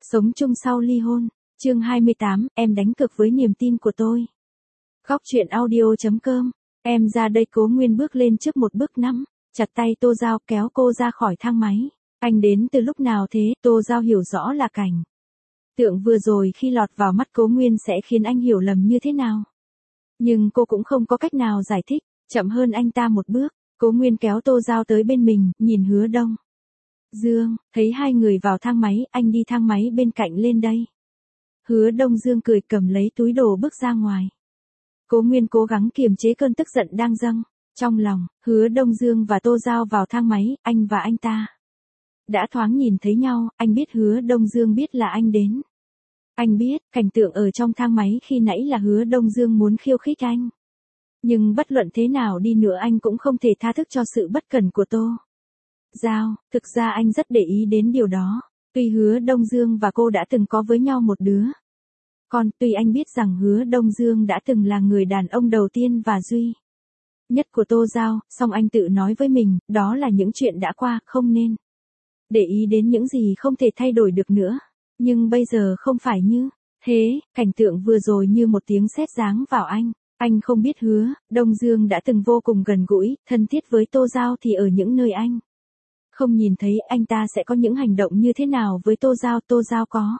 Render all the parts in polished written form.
Sống chung sau ly hôn, chương 28, em đánh cược với niềm tin của tôi. Góc truyện audio.com, em ra đây. Cố Nguyên bước lên trước một bước nắm chặt tay Tô Giao kéo cô ra khỏi thang máy. Anh đến từ lúc nào thế? Tô Giao hiểu rõ là cảnh tượng vừa rồi khi lọt vào mắt Cố Nguyên sẽ khiến anh hiểu lầm như thế nào. Nhưng cô cũng không có cách nào giải thích, chậm hơn anh ta một bước, Cố Nguyên kéo Tô Giao tới bên mình, nhìn Hứa Đông Dương, thấy hai người vào thang máy, anh đi thang máy bên cạnh lên đây. Hứa Đông Dương cười cầm lấy túi đồ bước ra ngoài. Cố Nguyên cố gắng kiềm chế cơn tức giận đang dâng trong lòng. Hứa Đông Dương và Tô Giao vào thang máy, anh và anh ta đã thoáng nhìn thấy nhau, anh biết Hứa Đông Dương biết là anh đến. Anh biết, cảnh tượng ở trong thang máy khi nãy là Hứa Đông Dương muốn khiêu khích anh. Nhưng bất luận thế nào đi nữa anh cũng không thể tha thứ cho sự bất cẩn của Tô Giao. Thực ra anh rất để ý đến điều đó. Tuy Hứa Đông Dương và cô đã từng có với nhau một đứa con, tuy anh biết rằng Hứa Đông Dương đã từng là người đàn ông đầu tiên và duy nhất của Tô Giao, song anh tự nói với mình, đó là những chuyện đã qua, không nên để ý đến những gì không thể thay đổi được nữa. Nhưng bây giờ không phải như thế, cảnh tượng vừa rồi như một tiếng sét giáng vào anh. Anh không biết Hứa Đông Dương đã từng vô cùng gần gũi, thân thiết với Tô Giao thì ở những nơi anh không nhìn thấy anh ta sẽ có những hành động như thế nào với Tô Giao. Tô Giao có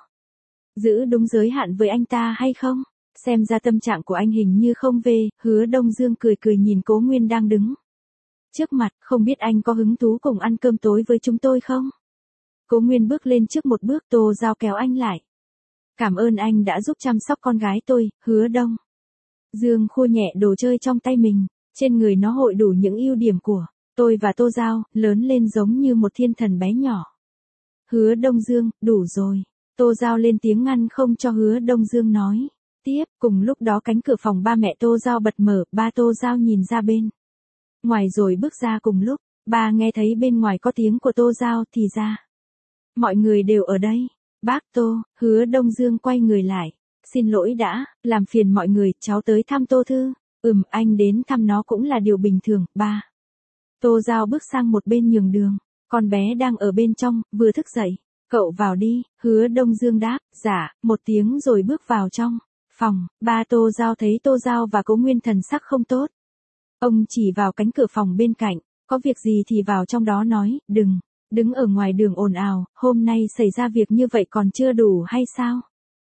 giữ đúng giới hạn với anh ta hay không? Xem ra tâm trạng của anh hình như không về. Hứa Đông Dương cười cười nhìn Cố Nguyên đang đứng trước mặt, không biết anh có hứng thú cùng ăn cơm tối với chúng tôi không? Cố Nguyên bước lên trước một bước, Tô Giao kéo anh lại. Cảm ơn anh đã giúp chăm sóc con gái tôi. Hứa Đông Dương khua nhẹ đồ chơi trong tay mình, trên người nó hội đủ những ưu điểm của tôi và Tô Giao, lớn lên giống như một thiên thần bé nhỏ. Hứa Đông Dương, đủ rồi. Tô Giao lên tiếng ngăn không cho Hứa Đông Dương nói tiếp. Cùng lúc đó cánh cửa phòng ba mẹ Tô Giao bật mở, ba Tô Giao nhìn ra bên ngoài rồi bước ra cùng lúc. Ba nghe thấy bên ngoài có tiếng của Tô Giao thì ra mọi người đều ở đây. Bác Tô. Hứa Đông Dương quay người lại. Xin lỗi đã làm phiền mọi người, cháu tới thăm Tô Thư. Anh đến thăm nó cũng là điều bình thường. Ba. Tô Giao bước sang một bên nhường đường. Con bé đang ở bên trong, vừa thức dậy. Cậu vào đi. Hứa Đông Dương đáp, dạ, một tiếng rồi bước vào trong phòng. Ba Tô Giao thấy Tô Giao và Cố Nguyên thần sắc không tốt. Ông chỉ vào cánh cửa phòng bên cạnh, có việc gì thì vào trong đó nói, đừng đứng ở ngoài đường ồn ào, hôm nay xảy ra việc như vậy còn chưa đủ hay sao?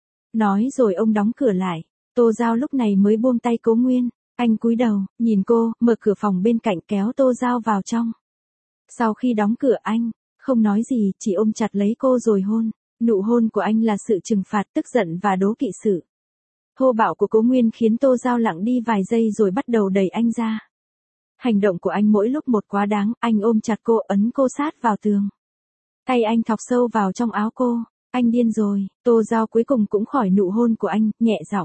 Nói rồi ông đóng cửa lại. Tô Giao lúc này mới buông tay Cố Nguyên. Anh cúi đầu, nhìn cô, mở cửa phòng bên cạnh kéo Tô Giao vào trong. Sau khi đóng cửa anh không nói gì, chỉ ôm chặt lấy cô rồi hôn. Nụ hôn của anh là sự trừng phạt, tức giận và đố kỵ sự thô bạo của Cố Nguyên khiến Tô Giao lặng đi vài giây rồi bắt đầu đẩy anh ra. Hành động của anh mỗi lúc một quá đáng, anh ôm chặt cô, ấn cô sát vào tường. Tay anh thọc sâu vào trong áo cô. Anh điên rồi. Tô Giao cuối cùng cũng khỏi nụ hôn của anh, nhẹ giọng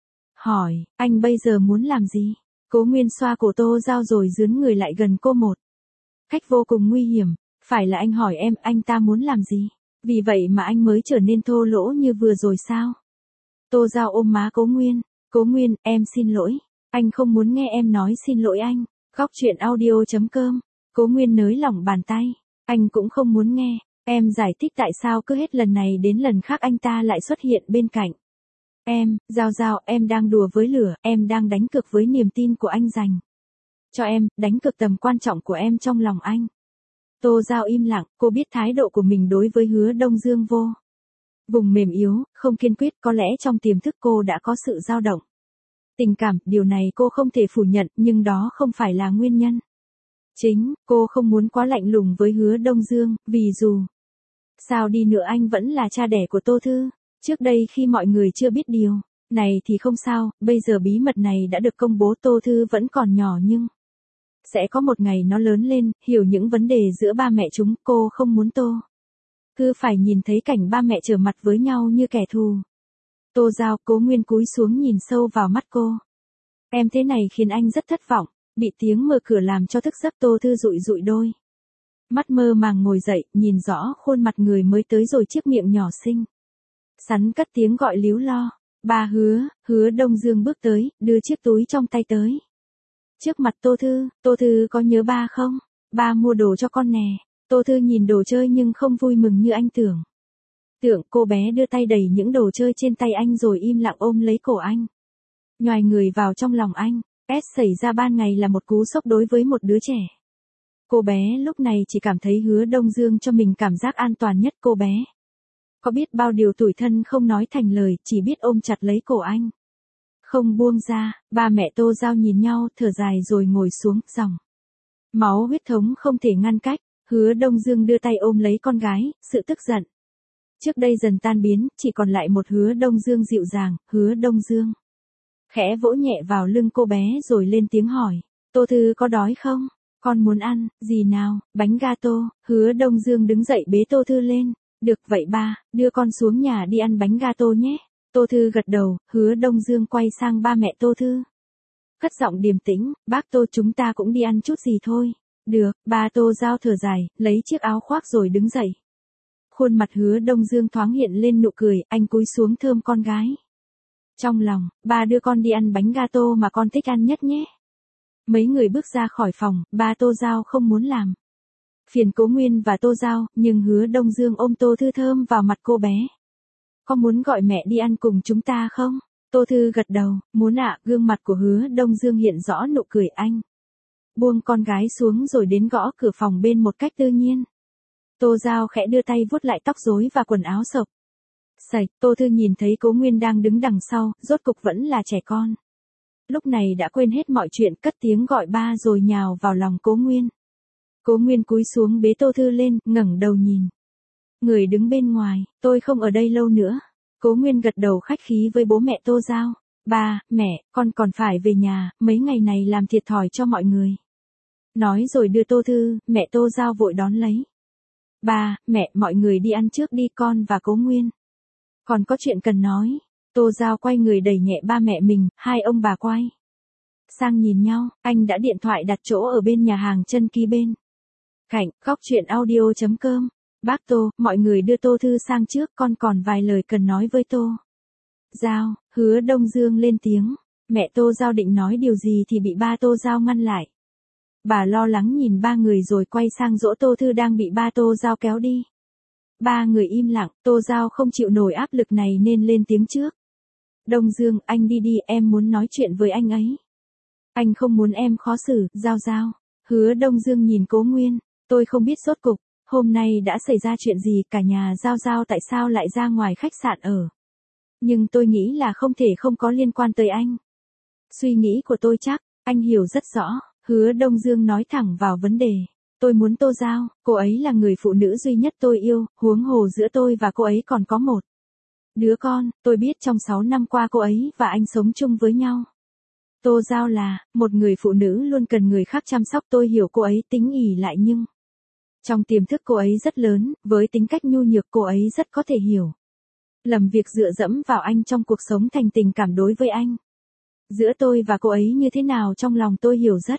hỏi, anh bây giờ muốn làm gì? Cố Nguyên xoa cổ Tô Giao rồi dướn người lại gần cô một cách vô cùng nguy hiểm. Phải là anh hỏi em, anh ta muốn làm gì? Vì vậy mà anh mới trở nên thô lỗ như vừa rồi sao? Tô Giao ôm má Cố Nguyên. Cố Nguyên, em xin lỗi. Anh không muốn nghe em nói xin lỗi anh. Góc truyện audio.com. Cố Nguyên nới lỏng bàn tay. Anh cũng không muốn nghe em giải thích tại sao cứ hết lần này đến lần khác anh ta lại xuất hiện bên cạnh em. Giao, em đang đùa với lửa, em đang đánh cược với niềm tin của anh dành cho em, đánh cược tầm quan trọng của em trong lòng anh. Tô Giao im lặng, cô biết thái độ của mình đối với Hứa Đông Dương vô vùng mềm yếu, không kiên quyết, có lẽ trong tiềm thức cô đã có sự dao động tình cảm, điều này cô không thể phủ nhận, nhưng đó không phải là nguyên nhân chính. Cô không muốn quá lạnh lùng với Hứa Đông Dương, vì dù sao đi nữa anh vẫn là cha đẻ của Tô Thư. Trước đây khi mọi người chưa biết điều này thì không sao, bây giờ bí mật này đã được công bố. Tô Thư vẫn còn nhỏ nhưng sẽ có một ngày nó lớn lên, hiểu những vấn đề giữa ba mẹ chúng. Cô không muốn Tô Thư phải nhìn thấy cảnh ba mẹ trở mặt với nhau như kẻ thù. Tô Giao. Cố Nguyên cúi xuống nhìn sâu vào mắt cô. Em thế này khiến anh rất thất vọng. Bị tiếng mở cửa làm cho thức giấc, Tô Thư dụi đôi mắt mơ màng ngồi dậy, nhìn rõ khuôn mặt người mới tới rồi chiếc miệng nhỏ xinh xắn cất tiếng gọi líu lo. Ba. Hứa Đông Dương bước tới, đưa chiếc túi trong tay tới trước mặt Tô Thư. Tô Thư có nhớ ba không? Ba mua đồ cho con nè. Tô Thư nhìn đồ chơi nhưng không vui mừng như anh tưởng. Tưởng cô bé đưa tay đẩy những đồ chơi trên tay anh rồi im lặng ôm lấy cổ anh. Nhoài người vào trong lòng anh. Xảy ra ban ngày là một cú sốc đối với một đứa trẻ. Cô bé lúc này chỉ cảm thấy Hứa Đông Dương cho mình cảm giác an toàn nhất. Cô bé có biết bao điều tủi thân không nói thành lời, chỉ biết ôm chặt lấy cổ anh. Không buông ra. Ba mẹ Tô Giao nhìn nhau, thở dài rồi ngồi xuống. Dòng máu huyết thống không thể ngăn cách. Hứa Đông Dương đưa tay ôm lấy con gái, sự tức giận trước đây dần tan biến, chỉ còn lại một Hứa Đông Dương dịu dàng. Hứa Đông Dương khẽ vỗ nhẹ vào lưng cô bé rồi lên tiếng hỏi. Tô Thư có đói không? Con muốn ăn, gì nào? Bánh gato. Hứa Đông Dương đứng dậy bế Tô Thư lên. Được vậy ba, đưa con xuống nhà đi ăn bánh gato nhé. Tô Thư gật đầu. Hứa Đông Dương quay sang ba mẹ Tô Thư. Cất giọng điềm tĩnh. Bác Tô, chúng ta cũng đi ăn chút gì thôi. Được. Ba Tô Giao thở dài, lấy chiếc áo khoác rồi đứng dậy. Khuôn mặt Hứa Đông Dương thoáng hiện lên nụ cười. Anh cúi xuống thơm con gái. Trong lòng, ba đưa con đi ăn bánh gato mà con thích ăn nhất nhé. Mấy người bước ra khỏi phòng. Ba Tô Giao không muốn làm phiền Cố Nguyên và Tô Giao, nhưng Hứa Đông Dương ôm Tô Thư thơm vào mặt cô bé. Có muốn gọi mẹ đi ăn cùng chúng ta không? Tô Thư gật đầu. Muốn ạ. Gương mặt của Hứa Đông Dương hiện rõ nụ cười. Anh buông con gái xuống rồi đến gõ cửa phòng bên một cách tự nhiên. Tô Giao khẽ đưa tay vuốt lại tóc rối và quần áo sộc sạch. Tô Thư nhìn thấy Cố Nguyên đang đứng đằng sau, rốt cục vẫn là trẻ con. Lúc này đã quên hết mọi chuyện, cất tiếng gọi ba rồi nhào vào lòng Cố Nguyên. Cố Nguyên cúi xuống bế Tô Thư lên, ngẩng đầu nhìn người đứng bên ngoài. Tôi không ở đây lâu nữa. Cố Nguyên gật đầu khách khí với bố mẹ Tô Giao. Ba, mẹ, con còn phải về nhà, mấy ngày này làm thiệt thòi cho mọi người. Nói rồi đưa Tô Thư. Mẹ Tô Giao vội đón lấy. Ba, mẹ, mọi người đi ăn trước đi, con và Cố Nguyên còn có chuyện cần nói. Tô Giao quay người đẩy nhẹ ba mẹ mình. Hai ông bà quay sang nhìn nhau. Anh đã điện thoại đặt chỗ ở bên nhà hàng chân ký bên cạnh. Góc truyện audio.com. Bác Tô, mọi người đưa Tô Thư sang trước, con còn vài lời cần nói với Tô Giao. Hứa Đông Dương lên tiếng. Mẹ Tô Giao định nói điều gì thì bị ba Tô Giao ngăn lại. Bà lo lắng nhìn ba người rồi quay sang dỗ Tô Thư đang bị ba Tô Giao kéo đi. Ba người im lặng. Tô Giao không chịu nổi áp lực này nên lên tiếng trước. Đông Dương, anh đi đi, em muốn nói chuyện với anh ấy. Anh không muốn em khó xử. Giao Giao. Hứa Đông Dương nhìn Cố Nguyên. Tôi không biết rốt cục hôm nay đã xảy ra chuyện gì, cả nhà Giao Giao tại sao lại ra ngoài khách sạn ở. Nhưng tôi nghĩ là không thể không có liên quan tới anh. Suy nghĩ của tôi chắc anh hiểu rất rõ. Hứa Đông Dương nói thẳng vào vấn đề. Tôi muốn Tô Giao, cô ấy là người phụ nữ duy nhất tôi yêu, huống hồ giữa tôi và cô ấy còn có một đứa con. Tôi biết trong 6 năm qua cô ấy và anh sống chung với nhau. Tô Giao là một người phụ nữ luôn cần người khác chăm sóc. Tôi hiểu cô ấy tính ỷ lại nhưng trong tiềm thức cô ấy rất lớn, với tính cách nhu nhược cô ấy rất có thể hiểu lầm việc dựa dẫm vào anh trong cuộc sống thành tình cảm đối với anh. Giữa tôi và cô ấy như thế nào trong lòng tôi hiểu rất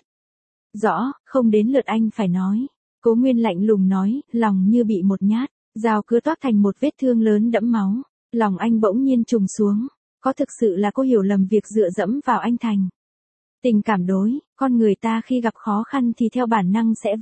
rõ, không đến lượt anh phải nói. Cố Nguyên lạnh lùng nói, lòng như bị một nhát dao cứa toác thành một vết thương lớn đẫm máu. Lòng anh bỗng nhiên trùng xuống. Có thực sự là cô hiểu lầm việc dựa dẫm vào anh thành tình cảm đối. Con người ta khi gặp khó khăn thì theo bản năng sẽ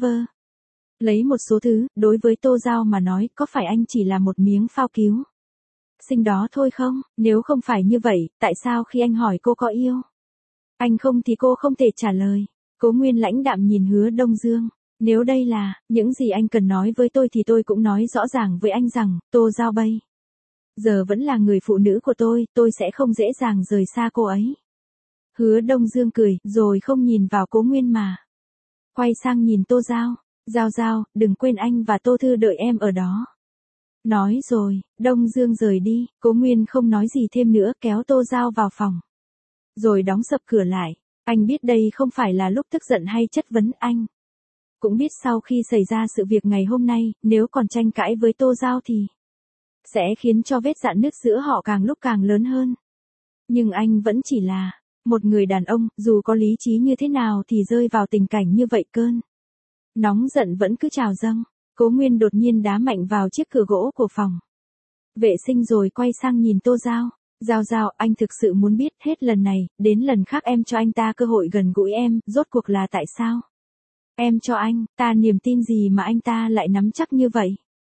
lấy một số thứ. Đối với Tô Giao mà nói, có phải anh chỉ là một miếng phao cứu sinh đó thôi không? Nếu không phải như vậy, tại sao khi anh hỏi cô có yêu anh không thì cô không thể trả lời? Cố Nguyên lãnh đạm nhìn Hứa Đông Dương. Nếu đây là những gì anh cần nói với tôi thì tôi cũng nói rõ ràng với anh rằng, Tô Giao bây giờ vẫn là người phụ nữ của tôi sẽ không dễ dàng rời xa cô ấy. Hứa Đông Dương cười, rồi không nhìn vào Cố Nguyên mà quay sang nhìn Tô Giao. Giao Giao, đừng quên anh và Tô Thư đợi em ở đó. Nói rồi, Đông Dương rời đi. Cố Nguyên không nói gì thêm nữa, kéo Tô Giao vào phòng rồi đóng sập cửa lại. Anh biết đây không phải là lúc tức giận hay chất vấn. Anh cũng biết sau khi xảy ra sự việc ngày hôm nay, nếu còn tranh cãi với Tô Giao thì sẽ khiến cho vết rạn nứt giữa họ càng lúc càng lớn hơn. Nhưng anh vẫn chỉ là một người đàn ông, dù có lý trí như thế nào thì rơi vào tình cảnh như vậy cơn nóng giận vẫn cứ trào dâng. Cố Nguyên đột nhiên đá mạnh vào chiếc cửa gỗ của phòng vệ sinh rồi quay sang nhìn Tô Giao. Giao Giao, anh thực sự muốn biết hết lần này, đến lần khác em cho anh ta cơ hội gần gũi em, rốt cuộc là tại sao? Em cho anh ta niềm tin gì mà anh ta lại nắm chắc như vậy?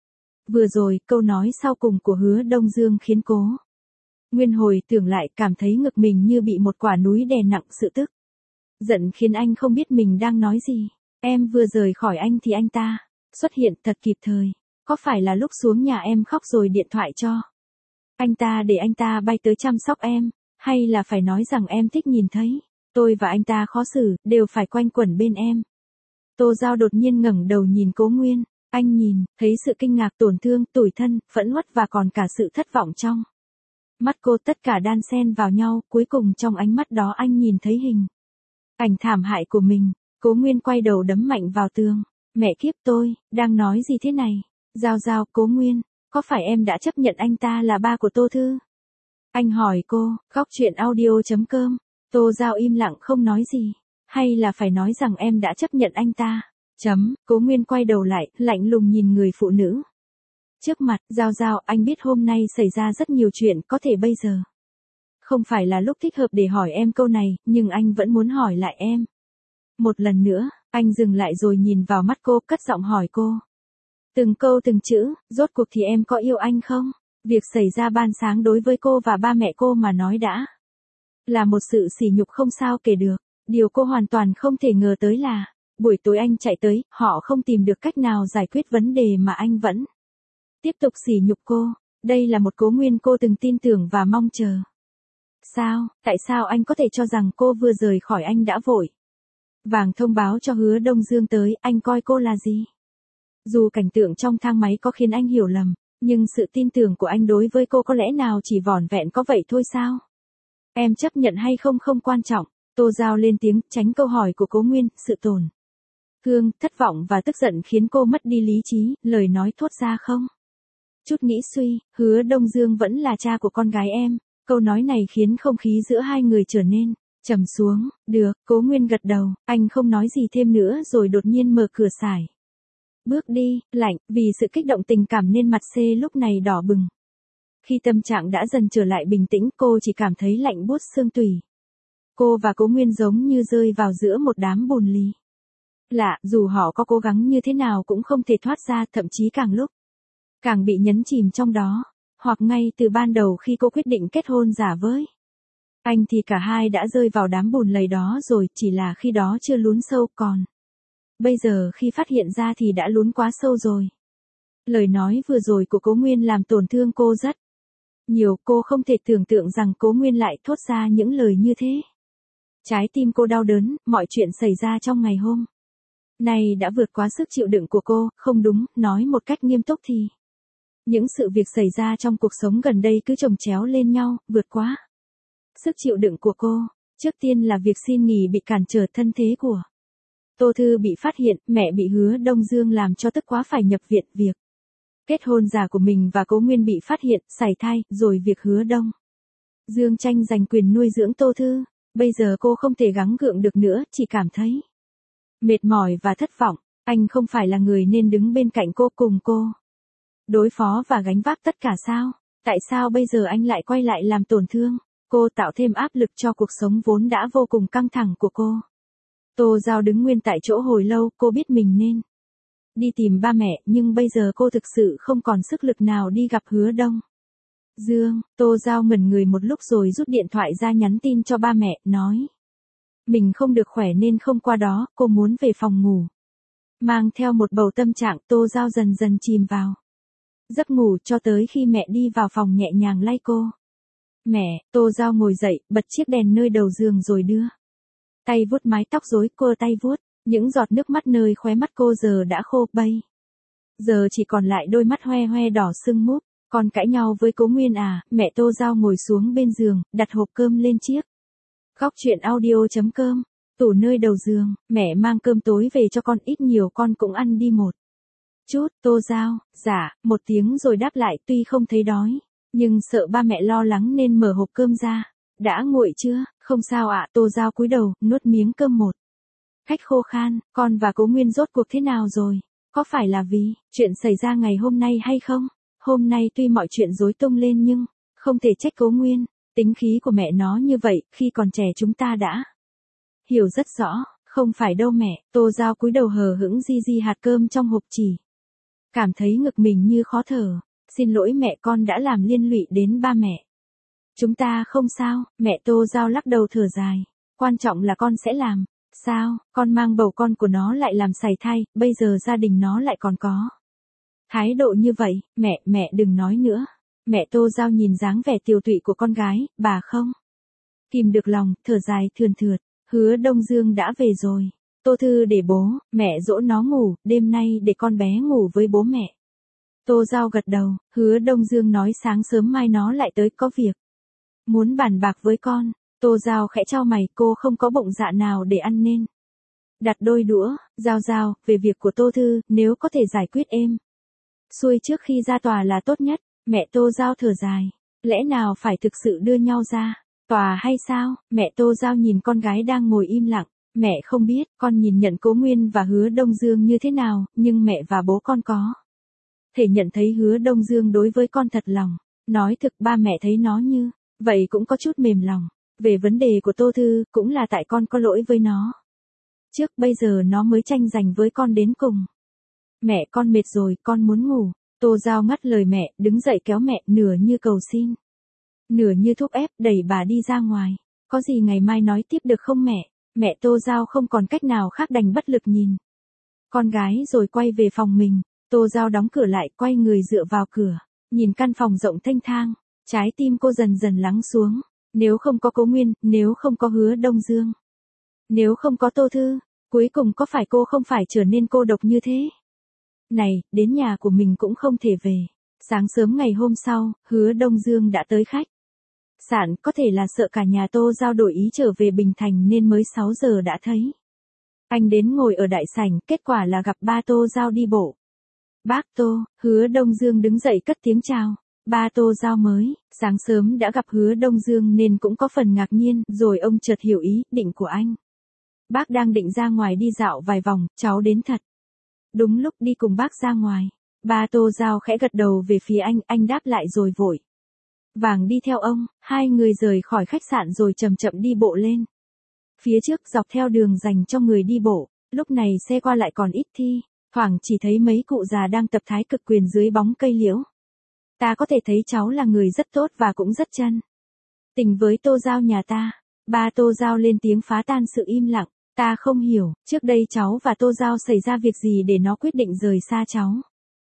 Vừa rồi, câu nói sau cùng của Hứa Đông Dương khiến Cố Nguyên hồi tưởng lại cảm thấy ngực mình như bị một quả núi đè nặng sự tức. Giận khiến anh không biết mình đang nói gì. Em vừa rời khỏi anh thì anh ta xuất hiện thật kịp thời. Có phải là lúc xuống nhà em khóc rồi điện thoại cho anh ta để anh ta bay tới chăm sóc em, hay là phải nói rằng em thích nhìn thấy tôi và anh ta khó xử, đều phải quanh quẩn bên em. Tô Giao đột nhiên ngẩng đầu nhìn Cố Nguyên, anh nhìn, thấy sự kinh ngạc, tổn thương, tủi thân, phẫn uất và còn cả sự thất vọng trong mắt cô, tất cả đan xen vào nhau, cuối cùng trong ánh mắt đó anh nhìn thấy hình ảnh thảm hại của mình. Cố Nguyên quay đầu đấm mạnh vào tường. Mẹ kiếp, tôi đang nói gì thế này? Giao Giao, Cố Nguyên, có phải em đã chấp nhận anh ta là ba của Tô Thư? Anh hỏi cô. Góc truyện audio.com. Tô Giao im lặng không nói gì. Hay là phải nói rằng em đã chấp nhận anh ta? Cố Nguyên quay đầu lại, lạnh lùng nhìn người phụ nữ trước mặt. Giao Giao, anh biết hôm nay xảy ra rất nhiều chuyện, có thể bây giờ không phải là lúc thích hợp để hỏi em câu này, nhưng anh vẫn muốn hỏi lại em. Một lần nữa, anh dừng lại rồi nhìn vào mắt cô, cất giọng hỏi cô. Từng câu từng chữ, rốt cuộc thì em có yêu anh không? Việc xảy ra ban sáng đối với cô và ba mẹ cô mà nói đã là một sự sỉ nhục không sao kể được. Điều cô hoàn toàn không thể ngờ tới là buổi tối anh chạy tới, họ không tìm được cách nào giải quyết vấn đề mà anh vẫn tiếp tục sỉ nhục cô. Đây là một Cố Nguyên cô từng tin tưởng và mong chờ. Sao, tại sao anh có thể cho rằng cô vừa rời khỏi anh đã vội vàng thông báo cho Hứa Đông Dương tới, anh coi cô là gì? Dù cảnh tượng trong thang máy có khiến anh hiểu lầm, nhưng sự tin tưởng của anh đối với cô có lẽ nào chỉ vỏn vẹn có vậy thôi sao? Em chấp nhận hay không không quan trọng. Tô Giao lên tiếng, tránh câu hỏi của Cố Nguyên. Sự tổn thương, thất vọng và tức giận khiến cô mất đi lý trí, lời nói thốt ra không chút nghĩ suy. Hứa Đông Dương vẫn là cha của con gái em. Câu nói này khiến không khí giữa hai người trở nên trầm xuống. Được, Cố Nguyên gật đầu, anh không nói gì thêm nữa rồi đột nhiên mở cửa sải bước đi. Lạnh, vì sự kích động tình cảm nên mặt C lúc này đỏ bừng. Khi tâm trạng đã dần trở lại bình tĩnh, cô chỉ cảm thấy lạnh buốt xương tủy. Cô và Cố Nguyên giống như rơi vào giữa một đám bùn lì lạ, dù họ có cố gắng như thế nào cũng không thể thoát ra, thậm chí càng lúc càng bị nhấn chìm trong đó. Hoặc ngay từ ban đầu khi cô quyết định kết hôn giả với anh thì cả hai đã rơi vào đám bùn lầy đó rồi, chỉ là khi đó chưa lún sâu, còn bây giờ khi phát hiện ra thì đã lún quá sâu rồi. Lời nói vừa rồi của Cố Nguyên làm tổn thương cô rất nhiều, cô không thể tưởng tượng rằng Cố Nguyên lại thốt ra những lời như thế. Trái tim cô đau đớn, mọi chuyện xảy ra trong ngày hôm nay đã vượt quá sức chịu đựng của cô, không đúng, nói một cách nghiêm túc thì những sự việc xảy ra trong cuộc sống gần đây cứ chồng chéo lên nhau, vượt quá sức chịu đựng của cô. Trước tiên là việc xin nghỉ bị cản trở, thân thế của Tô Thư bị phát hiện, mẹ bị Hứa Đông Dương làm cho tức quá phải nhập viện, việc kết hôn giả của mình và Cố Nguyên bị phát hiện, sảy thai, rồi việc Hứa Đông Dương tranh giành quyền nuôi dưỡng Tô Thư. Bây giờ cô không thể gắng gượng được nữa, chỉ cảm thấy mệt mỏi và thất vọng. Anh không phải là người nên đứng bên cạnh cô, cùng cô đối phó và gánh vác tất cả sao? Tại sao bây giờ anh lại quay lại làm tổn thương cô, tạo thêm áp lực cho cuộc sống vốn đã vô cùng căng thẳng của cô? Tô Giao đứng nguyên tại chỗ hồi lâu, cô biết mình nên đi tìm ba mẹ, nhưng bây giờ cô thực sự không còn sức lực nào đi gặp Hứa Đông Dương. Tô Giao ngẩn người một lúc rồi rút điện thoại ra nhắn tin cho ba mẹ, nói mình không được khỏe nên không qua đó, cô muốn về phòng ngủ. Mang theo một bầu tâm trạng, Tô Giao dần dần chìm vào giấc ngủ cho tới khi mẹ đi vào phòng nhẹ nhàng lay cô. Mẹ, Tô Giao ngồi dậy, bật chiếc đèn nơi đầu giường rồi đưa tay vuốt mái tóc rối, cô tay vuốt những giọt nước mắt nơi khóe mắt cô giờ đã khô bây giờ chỉ còn lại đôi mắt hoe hoe đỏ sưng múp. Con cãi nhau với Cố Nguyên à? Mẹ Tô Giao ngồi xuống bên giường, đặt hộp cơm lên chiếc góc truyện audio.com tủ nơi đầu giường. Mẹ mang cơm tối về cho con, ít nhiều con cũng ăn đi một chút. Tô Giao, dạ, một tiếng rồi đáp lại, tuy không thấy đói, nhưng sợ ba mẹ lo lắng nên mở hộp cơm ra. Đã nguội chưa? Không sao ạ. Tô Giao cúi đầu, nuốt miếng cơm một cách khô khan. Con và Cố Nguyên rốt cuộc thế nào rồi? Có phải là vì chuyện xảy ra ngày hôm nay hay không? Hôm nay tuy mọi chuyện rối tung lên nhưng không thể trách Cố Nguyên. Tính khí của mẹ nó như vậy, khi còn trẻ chúng ta đã hiểu rất rõ. Không phải đâu mẹ. Tô Giao cúi đầu hờ hững di di hạt cơm trong hộp, chỉ cảm thấy ngực mình như khó thở. Xin lỗi mẹ, con đã làm liên lụy đến ba mẹ. Chúng ta không sao, mẹ Tô Giao lắc đầu thở dài. Quan trọng là con sẽ làm. Sao, con mang bầu con của nó lại làm sảy thai, bây giờ gia đình nó lại còn có thái độ như vậy, mẹ đừng nói nữa. Mẹ Tô Giao nhìn dáng vẻ tiều tụy của con gái, bà không kìm được lòng, thở dài thườn thượt. Hứa Đông Dương đã về rồi. Tô Thư để bố, mẹ dỗ nó ngủ, đêm nay để con bé ngủ với bố mẹ. Tô Giao gật đầu, Hứa Đông Dương nói sáng sớm mai nó lại tới có việc. Muốn bàn bạc với con. Tô Giao khẽ chau mày, cô không có bụng dạ nào để ăn nên đặt đôi đũa. Giao, về việc của Tô Thư, nếu có thể giải quyết êm xuôi trước khi ra tòa là tốt nhất. Mẹ Tô Giao thở dài. Lẽ nào phải thực sự đưa nhau ra tòa hay sao? Mẹ Tô Giao nhìn con gái đang ngồi im lặng. Mẹ không biết, con nhìn nhận Cố Nguyên và Hứa Đông Dương như thế nào, nhưng mẹ và bố con có thể nhận thấy Hứa Đông Dương đối với con thật lòng. Nói thực, ba mẹ thấy nó như vậy cũng có chút mềm lòng. Về vấn đề của Tô Thư, cũng là tại con có lỗi với nó. Trước bây giờ nó mới tranh giành với con đến cùng. Mẹ, con mệt rồi, con muốn ngủ. Tô Giao ngắt lời mẹ, đứng dậy kéo mẹ, nửa như cầu xin, nửa như thúc ép, đẩy bà đi ra ngoài. Có gì ngày mai nói tiếp được không mẹ? Mẹ Tô Giao không còn cách nào khác đành bất lực nhìn con gái rồi quay về phòng mình. Tô Giao đóng cửa lại, quay người dựa vào cửa, nhìn căn phòng rộng thênh thang. Trái tim cô dần dần lắng xuống. Nếu không có Cố Nguyên, nếu không có Hứa Đông Dương, nếu không có Tô Thư, cuối cùng có phải cô không phải trở nên cô độc như thế? Này, đến nhà của mình cũng không thể về. Sáng sớm ngày hôm sau, Hứa Đông Dương đã tới khách sạn, có thể là sợ cả nhà Tô Giao đổi ý trở về Bình Thành nên mới 6 giờ đã thấy anh đến ngồi ở đại sảnh, kết quả là gặp ba Tô Giao đi bộ. Bác Tô, Hứa Đông Dương đứng dậy cất tiếng chào. Ba Tô Giao mới, sáng sớm đã gặp Hứa Đông Dương nên cũng có phần ngạc nhiên, rồi ông chợt hiểu ý định của anh. Bác đang định ra ngoài đi dạo vài vòng, cháu đến thật đúng lúc, đi cùng bác ra ngoài. Ba Tô Giao khẽ gật đầu về phía anh đáp lại rồi vội vàng đi theo ông. Hai người rời khỏi khách sạn rồi chậm chậm đi bộ lên phía trước, dọc theo đường dành cho người đi bộ. Lúc này xe qua lại còn ít thi thoảng chỉ thấy mấy cụ già đang tập thái cực quyền dưới bóng cây liễu. Ta có thể thấy cháu là người rất tốt và cũng rất chân tình với Tô Giao nhà ta. Ba Tô Giao lên tiếng phá tan sự im lặng. Ta không hiểu, trước đây cháu và Tô Giao xảy ra việc gì để nó quyết định rời xa cháu.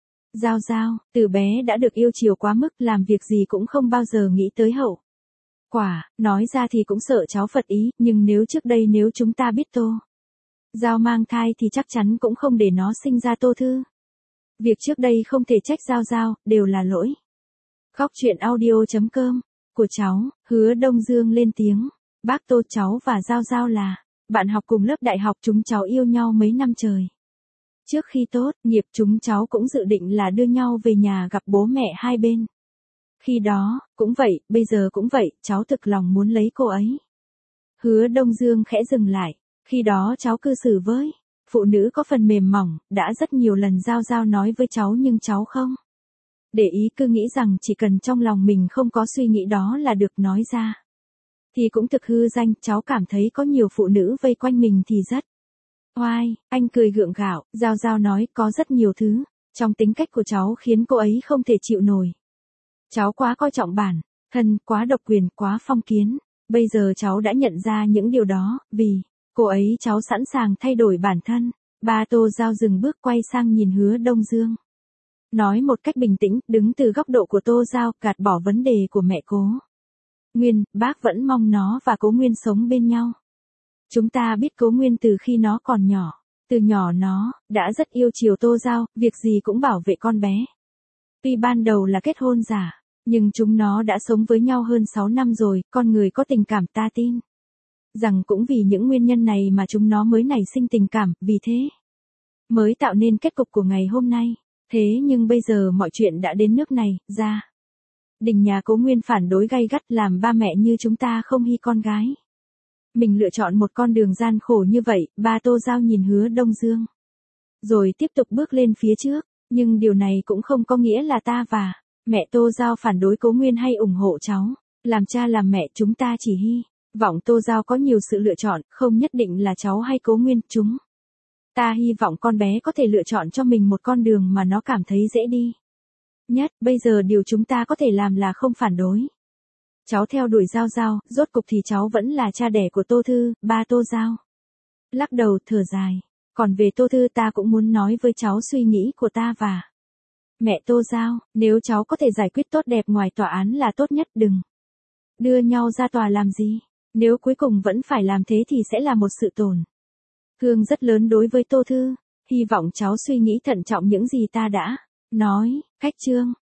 Giao, từ bé đã được yêu chiều quá mức, làm việc gì cũng không bao giờ nghĩ tới hậu quả. Nói ra thì cũng sợ cháu phật ý, nhưng nếu chúng ta biết Tô Giao mang thai thì chắc chắn cũng không để nó sinh ra Tô Thư. Việc trước đây không thể trách Giao, đều là lỗi Khóc Chuyện Audio.com của cháu. Hứa Đông Dương lên tiếng. Bác Tô, cháu và Giao là bạn học cùng lớp đại học, chúng cháu yêu nhau mấy năm trời. Trước khi tốt nghiệp chúng cháu cũng dự định là đưa nhau về nhà gặp bố mẹ hai bên. Khi đó, cũng vậy, bây giờ cũng vậy, cháu thực lòng muốn lấy cô ấy. Hứa Đông Dương khẽ dừng lại. Khi đó cháu cư xử với phụ nữ có phần mềm mỏng, đã rất nhiều lần Giao nói với cháu nhưng cháu không để ý, cứ nghĩ rằng chỉ cần trong lòng mình không có suy nghĩ đó là được, nói ra thì cũng thực hư danh. Cháu cảm thấy có nhiều phụ nữ vây quanh mình thì rất oai. Anh cười gượng gạo. Giao nói có rất nhiều thứ trong tính cách của cháu khiến cô ấy không thể chịu nổi. Cháu quá coi trọng bản thân, quá độc quyền, quá phong kiến. Bây giờ cháu đã nhận ra những điều đó, vì cô ấy cháu sẵn sàng thay đổi bản thân. Ba Tô Giao dừng bước, quay sang nhìn Hứa Đông Dương. Nói một cách bình tĩnh, đứng từ góc độ của Tô Giao, gạt bỏ vấn đề của mẹ Cố Nguyên, bác vẫn mong nó và Cố Nguyên sống bên nhau. Chúng ta biết Cố Nguyên từ khi nó còn nhỏ. Từ nhỏ nó đã rất yêu chiều Tô Giao, việc gì cũng bảo vệ con bé. Tuy ban đầu là kết hôn giả, nhưng chúng nó đã sống với nhau hơn 6 năm rồi, con người có tình cảm, ta tin rằng cũng vì những nguyên nhân này mà chúng nó mới nảy sinh tình cảm, vì thế mới tạo nên kết cục của ngày hôm nay. Thế nhưng bây giờ mọi chuyện đã đến nước này, gia đình nhà Cố Nguyên phản đối gay gắt, làm ba mẹ như chúng ta không hy con gái mình lựa chọn một con đường gian khổ như vậy. Ba Tô Giao nhìn Hứa Đông Dương rồi tiếp tục bước lên phía trước. Nhưng điều này cũng không có nghĩa là ta và mẹ Tô Giao phản đối Cố Nguyên hay ủng hộ cháu. Làm cha làm mẹ, chúng ta chỉ hy vọng Tô Giao có nhiều sự lựa chọn, không nhất định là cháu hay Cố Nguyên. Chúng Ta hy vọng con bé có thể lựa chọn cho mình một con đường mà nó cảm thấy dễ đi nhất, bây giờ điều chúng ta có thể làm là không phản đối. Cháu theo đuổi Giao Giao, rốt cục thì cháu vẫn là cha đẻ của Tô Thư, ba Tô Giao. Lắc đầu thở dài. Còn về Tô Thư ta cũng muốn nói với cháu suy nghĩ của ta và mẹ Tô Giao, nếu cháu có thể giải quyết tốt đẹp ngoài tòa án là tốt nhất, đừng đưa nhau ra tòa làm gì. Nếu cuối cùng vẫn phải làm thế thì sẽ là một sự tổn thương rất lớn đối với Tô Thư. Hy vọng cháu suy nghĩ thận trọng những gì ta đã nói. Khách Trương.